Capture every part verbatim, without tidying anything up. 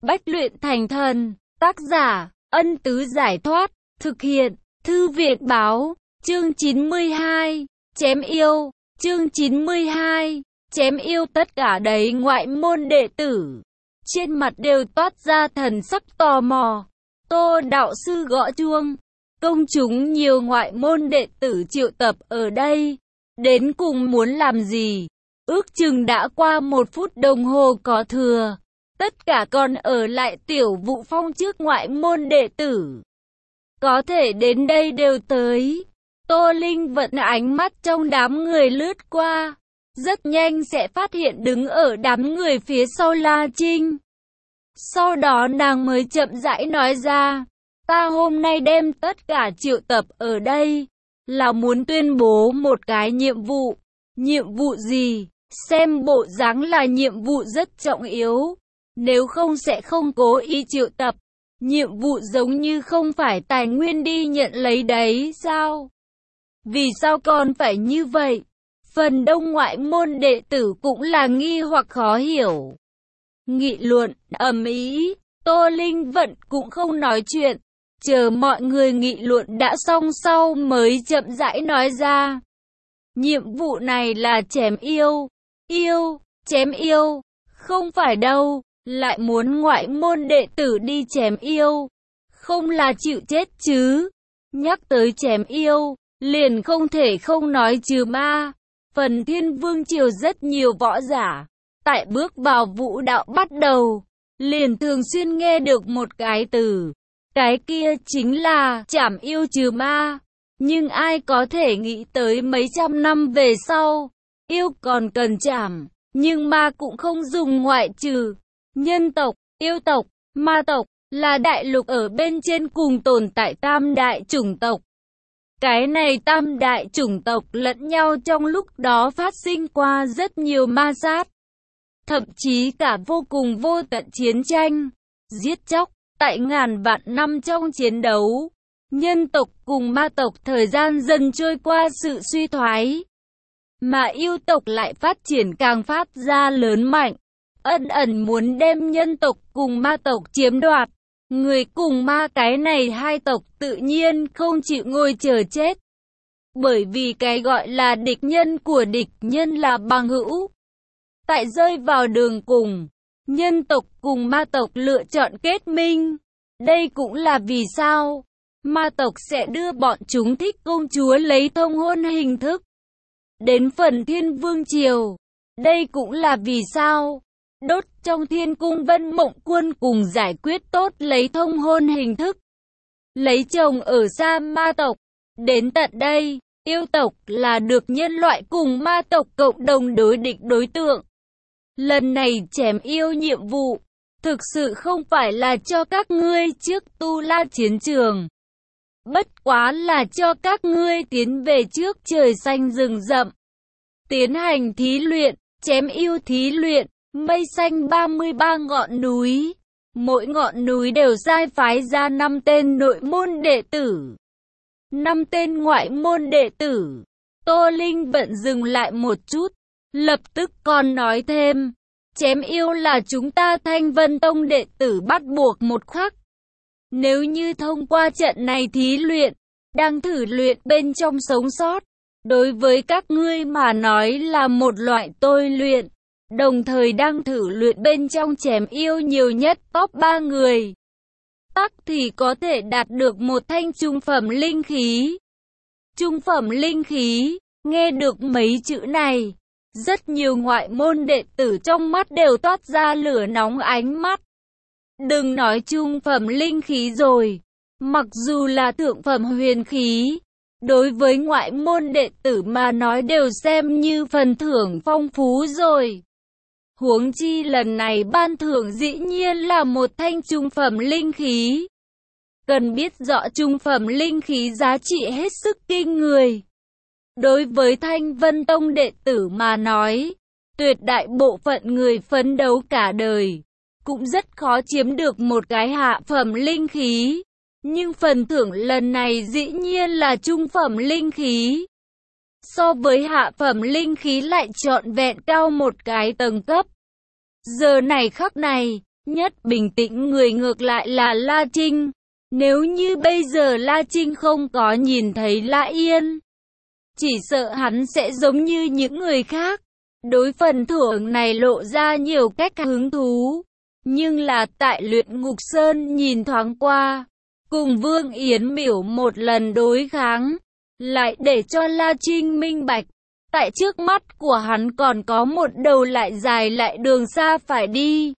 Bách luyện thành thần. Tác giả, Ân Tứ Giải Thoát. Thực hiện, Thư Viện Báo. Chương chín mươi hai. Chém yêu. Chương chín mươi hai. Chém yêu. Tất cả đấy ngoại môn đệ tử trên mặt đều toát ra thần sắc tò mò. Tô đạo sư gõ chuông. Công chúng nhiều ngoại môn đệ tử triệu tập ở đây. Đến cùng muốn làm gì? Ước chừng đã qua một phút đồng hồ có thừa. Tất cả còn ở lại tiểu vụ phong trước ngoại môn đệ tử. Có thể đến đây đều tới. Tô Linh vận ánh mắt trong đám người lướt qua. Rất nhanh sẽ phát hiện đứng ở đám người phía sau La Trinh. Sau đó nàng mới chậm rãi nói ra. Ta hôm nay đem tất cả triệu tập ở đây. Là muốn tuyên bố một cái nhiệm vụ. Nhiệm vụ gì? Xem bộ dáng là nhiệm vụ rất trọng yếu. Nếu không sẽ không cố ý triệu tập. Nhiệm vụ giống như không phải tài nguyên đi nhận lấy đấy sao? Vì sao còn phải như vậy? Phần đông ngoại môn đệ tử cũng là nghi hoặc khó hiểu. Nghị luận, ầm ĩ, Tô Linh Vận cũng không nói chuyện. Chờ mọi người nghị luận đã xong sau mới chậm rãi nói ra. Nhiệm vụ này là chém yêu. Yêu, chém yêu. Không phải đâu, lại muốn ngoại môn đệ tử đi chém yêu. Không là chịu chết chứ. Nhắc tới chém yêu, liền không thể không nói trừ ma. Phần Thiên Vương Triều rất nhiều võ giả. Tại bước vào vũ đạo bắt đầu, liền thường xuyên nghe được một cái từ. Cái kia chính là chảm yêu trừ ma. Nhưng ai có thể nghĩ tới mấy trăm năm về sau, yêu còn cần chảm, nhưng ma cũng không dùng ngoại trừ. Nhân tộc, yêu tộc, ma tộc là đại lục ở bên trên cùng tồn tại tam đại chủng tộc. Cái này tam đại chủng tộc lẫn nhau trong lúc đó phát sinh qua rất nhiều ma sát. Thậm chí cả vô cùng vô tận chiến tranh, giết chóc. Tại ngàn vạn năm trong chiến đấu, nhân tộc cùng ma tộc thời gian dần trôi qua sự suy thoái. Mà yêu tộc lại phát triển càng phát ra lớn mạnh, ẩn ẩn muốn đem nhân tộc cùng ma tộc chiếm đoạt. Người cùng ma cái này hai tộc tự nhiên không chịu ngồi chờ chết. Bởi vì cái gọi là địch nhân của địch nhân là bằng hữu. Tại rơi vào đường cùng, nhân tộc cùng ma tộc lựa chọn kết minh. Đây cũng là vì sao ma tộc sẽ đưa bọn chúng thích công chúa lấy thông hôn hình thức đến phần Thiên Vương Triều. Đây cũng là vì sao đốt trong thiên cung Vân Mộng Quân cùng giải quyết tốt lấy thông hôn hình thức lấy chồng ở xa ma tộc. Đến tận đây, yêu tộc là được nhân loại cùng ma tộc cộng đồng đối địch đối tượng. Lần này chém yêu nhiệm vụ, thực sự không phải là cho các ngươi trước tu la chiến trường. Bất quá là cho các ngươi tiến về trước trời xanh rừng rậm. Tiến hành thí luyện, chém yêu thí luyện, mây xanh ba mươi ba ngọn núi. Mỗi ngọn núi đều sai phái ra năm tên nội môn đệ tử. năm tên ngoại môn đệ tử. Tô Linh Vận dừng lại một chút, lập tức còn nói thêm. Chém yêu là chúng ta Thanh Vân Tông đệ tử bắt buộc một khắc. Nếu như thông qua trận này thí luyện, đang thử luyện bên trong sống sót, đối với các ngươi mà nói là một loại tôi luyện, đồng thời đang thử luyện bên trong chém yêu nhiều nhất top ba người. Tắc thì có thể đạt được một thanh trung phẩm linh khí. Trung phẩm linh khí, nghe được mấy chữ này. Rất nhiều ngoại môn đệ tử trong mắt đều toát ra lửa nóng ánh mắt. Đừng nói trung phẩm linh khí rồi, mặc dù là thượng phẩm huyền khí, đối với ngoại môn đệ tử mà nói đều xem như phần thưởng phong phú rồi. Huống chi lần này ban thưởng dĩ nhiên là một thanh trung phẩm linh khí. Cần biết rõ trung phẩm linh khí giá trị hết sức kinh người. Đối với Thanh Vân Tông đệ tử mà nói, tuyệt đại bộ phận người phấn đấu cả đời, cũng rất khó chiếm được một cái hạ phẩm linh khí. Nhưng phần thưởng lần này dĩ nhiên là trung phẩm linh khí. So với hạ phẩm linh khí lại trọn vẹn cao một cái tầng cấp. Giờ này khắc này, Nhất bình tĩnh người ngược lại là La Trinh. Nếu như bây giờ La Trinh không có nhìn thấy La Yên, chỉ sợ hắn sẽ giống như những người khác. Đối phần thưởng này lộ ra nhiều cách hứng thú. Nhưng là tại Luyện Ngục Sơn nhìn thoáng qua, cùng Vương Yến Miểu một lần đối kháng, lại để cho La Trinh minh bạch. Tại trước mắt của hắn còn có một đầu lại dài lại đường xa phải đi.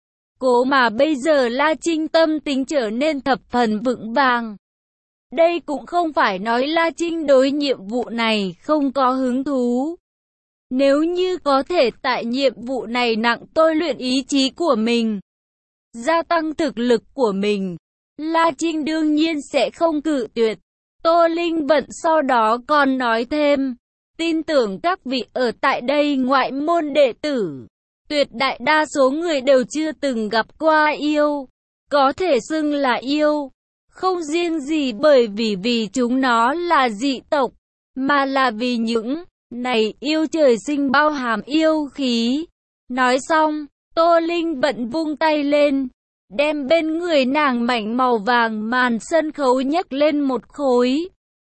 Cố mà bây giờ La Trinh tâm tính trở nên thập phần vững vàng. Đây cũng không phải nói La Trinh đối nhiệm vụ này không có hứng thú. Nếu như có thể tại nhiệm vụ này nặng tôi luyện ý chí của mình, gia tăng thực lực của mình, La Trinh đương nhiên sẽ không cự tuyệt. Tô Linh Vận sau đó còn nói thêm, tin tưởng các vị ở tại đây ngoại môn đệ tử, tuyệt đại đa số người đều chưa từng gặp qua yêu. Có thể xưng là yêu, không riêng gì bởi vì vì chúng nó là dị tộc, mà là vì những này yêu trời sinh bao hàm yêu khí. Nói xong, Tô Linh Vận vung tay lên, đem bên người nàng mảnh màu vàng màn sân khấu nhấc lên một khối.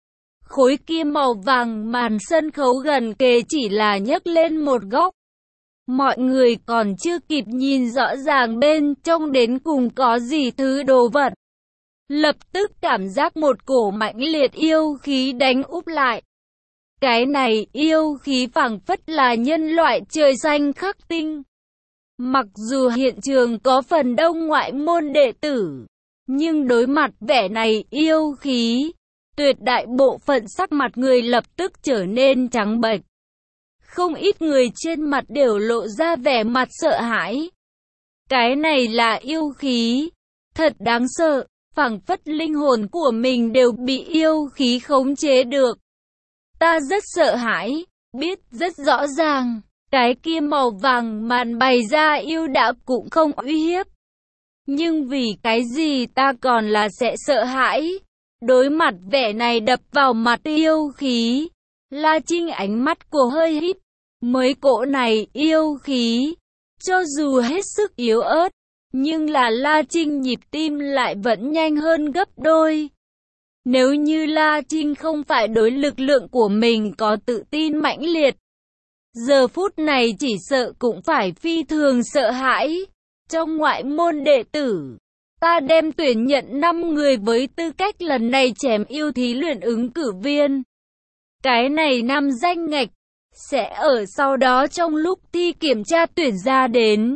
Khối kia màu vàng màn sân khấu gần kề chỉ là nhấc lên một góc. Mọi người còn chưa kịp nhìn rõ ràng bên trong đến cùng có gì thứ đồ vật, lập tức cảm giác một cổ mãnh liệt yêu khí đánh úp lại. Cái này yêu khí phảng phất là nhân loại trời xanh khắc tinh. Mặc dù hiện trường có phần đông ngoại môn đệ tử, nhưng đối mặt vẻ này yêu khí, tuyệt đại bộ phận sắc mặt người lập tức trở nên trắng bệch. Không ít người trên mặt đều lộ ra vẻ mặt sợ hãi. Cái này là yêu khí, thật đáng sợ, phảng phất linh hồn của mình đều bị yêu khí khống chế được. Ta rất sợ hãi, biết rất rõ ràng, cái kia màu vàng màn bày ra yêu đạo cũng không uy hiếp. Nhưng vì cái gì ta còn là sẽ sợ hãi? Đối mặt vẻ này đập vào mặt yêu khí, La Trinh ánh mắt của hơi híp. Mới cỗ này yêu khí, cho dù hết sức yếu ớt, nhưng là La Trinh nhịp tim lại vẫn nhanh hơn gấp đôi. Nếu như La Trinh không phải đối lực lượng của mình có tự tin mãnh liệt, giờ phút này chỉ sợ cũng phải phi thường sợ hãi. Trong ngoại môn đệ tử, ta đem tuyển nhận năm người với tư cách lần này chém yêu thí luyện ứng cử viên. Cái này năm danh ngạch sẽ ở sau đó trong lúc thi kiểm tra tuyển ra đến.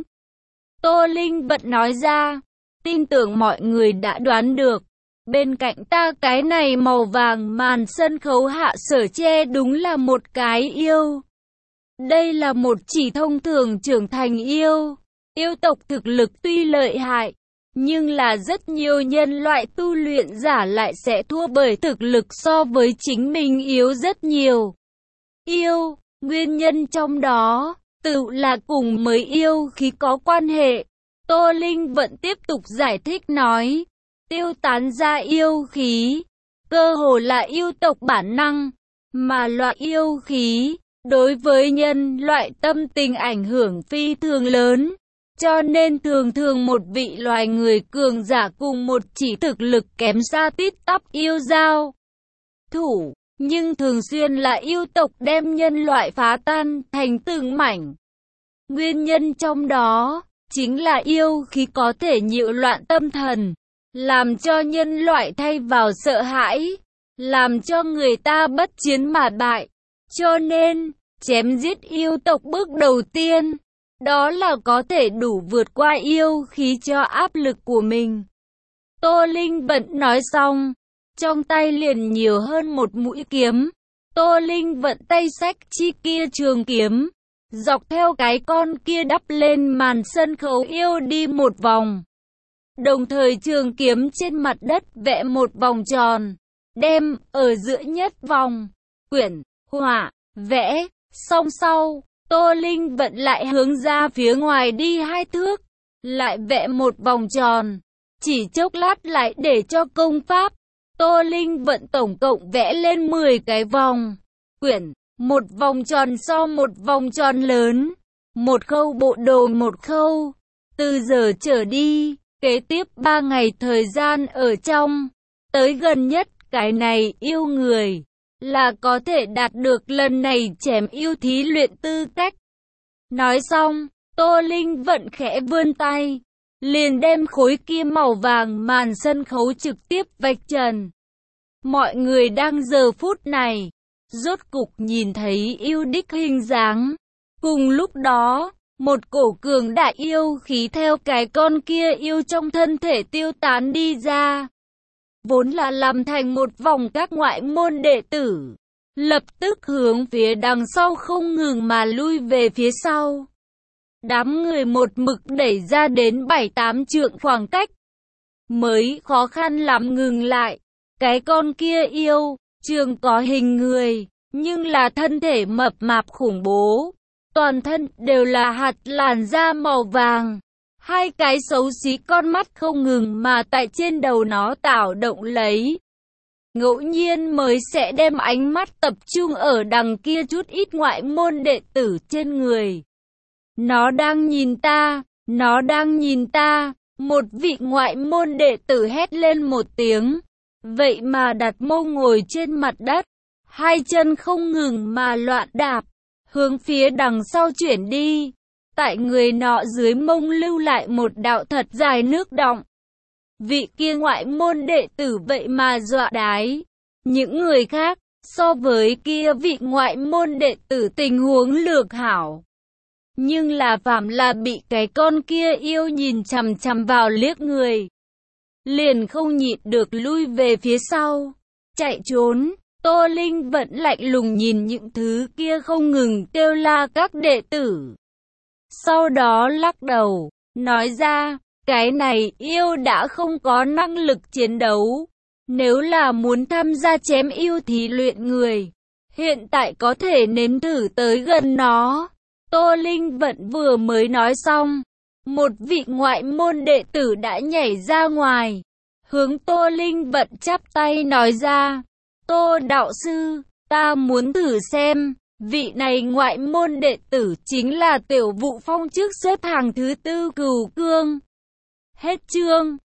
Tô Linh Vận nói ra, tin tưởng mọi người đã đoán được. Bên cạnh ta cái này màu vàng màn sân khấu hạ sở che đúng là một cái yêu. Đây là một chỉ thông thường trưởng thành yêu. Yêu tộc thực lực tuy lợi hại, nhưng là rất nhiều nhân loại tu luyện giả lại sẽ thua bởi thực lực so với chính mình yếu rất nhiều. Yêu, nguyên nhân trong đó, tự là cùng mới yêu khí có quan hệ. Tô Linh Vận tiếp tục giải thích nói, tiêu tán ra yêu khí, cơ hồ là yêu tộc bản năng, mà loại yêu khí, đối với nhân loại tâm tình ảnh hưởng phi thường lớn. Cho nên thường thường một vị loài người cường giả cùng một chỉ thực lực kém xa tít tắp yêu giao thủ, nhưng thường xuyên là yêu tộc đem nhân loại phá tan thành từng mảnh. Nguyên nhân trong đó, chính là yêu khí có thể nhiễu loạn tâm thần, làm cho nhân loại thay vào sợ hãi, làm cho người ta bất chiến mà bại. Cho nên, chém giết yêu tộc bước đầu tiên, đó là có thể đủ vượt qua yêu khí cho áp lực của mình. Tô Linh Vận nói xong, trong tay liền nhiều hơn một mũi kiếm. Tô Linh Vận tay xách chi kia trường kiếm, dọc theo cái con kia đắp lên màn sân khấu yêu đi một vòng. Đồng thời trường kiếm trên mặt đất vẽ một vòng tròn, đem ở giữa nhất vòng, quyển, họa, vẽ, song sau. Tô Linh Vận lại hướng ra phía ngoài đi hai thước, lại vẽ một vòng tròn, chỉ chốc lát lại để cho công pháp. Tô Linh Vận tổng cộng vẽ lên mười cái vòng, quyển, một vòng tròn so một vòng tròn lớn, một khâu bộ đồ một khâu, Từ giờ trở đi, kế tiếp ba ngày thời gian ở trong, tới gần nhất cái này yêu người, là có thể đạt được lần này chém yêu thí luyện tư cách. Nói xong, Tô Linh Vận khẽ vươn tay, liền đem khối kia màu vàng màn sân khấu trực tiếp vạch trần. Mọi người đang giờ phút này, rốt cục nhìn thấy yêu đích hình dáng. Cùng lúc đó, một cổ cường đại yêu khí theo cái con kia yêu trong thân thể tiêu tán đi ra. Vốn là làm thành một vòng các ngoại môn đệ tử, lập tức hướng phía đằng sau không ngừng mà lui về phía sau. Đám người một mực đẩy ra đến bảy tám trượng khoảng cách, mới khó khăn lắm ngừng lại. Cái con kia yêu, trường có hình người, nhưng là thân thể mập mạp khủng bố. Toàn thân đều là hạt làn da màu vàng. Hai cái xấu xí con mắt không ngừng mà tại trên đầu nó tạo động lấy. Ngẫu nhiên mới sẽ đem ánh mắt tập trung ở đằng kia chút ít ngoại môn đệ tử trên người. Nó đang nhìn ta, nó đang nhìn ta. Một vị ngoại môn đệ tử hét lên một tiếng. Vậy mà đặt mông ngồi trên mặt đất, hai chân không ngừng mà loạn đạp, hướng phía đằng sau chuyển đi. Tại người nọ dưới mông lưu lại một đạo thật dài nước đọng. Vị kia ngoại môn đệ tử vậy mà dọa đái. Những người khác, so với kia vị ngoại môn đệ tử tình huống lược hảo. Nhưng là phạm là bị cái con kia yêu nhìn chằm chằm vào liếc người, liền không nhịn được lui về phía sau, chạy trốn. Tô Linh vẫn lạnh lùng nhìn những thứ kia không ngừng kêu la các đệ tử. Sau đó lắc đầu, nói ra, cái này yêu đã không có năng lực chiến đấu. Nếu là muốn tham gia chém yêu thí luyện người, hiện tại có thể nếm thử tới gần nó. Tô Linh vẫn vừa mới nói xong, một vị ngoại môn đệ tử đã nhảy ra ngoài, hướng Tô Linh vận chắp tay nói ra, Tô đạo sư, ta muốn thử xem, vị này ngoại môn đệ tử chính là Tiểu Vũ Phong trước xếp hàng thứ tư Cửu Cương. Hết chương.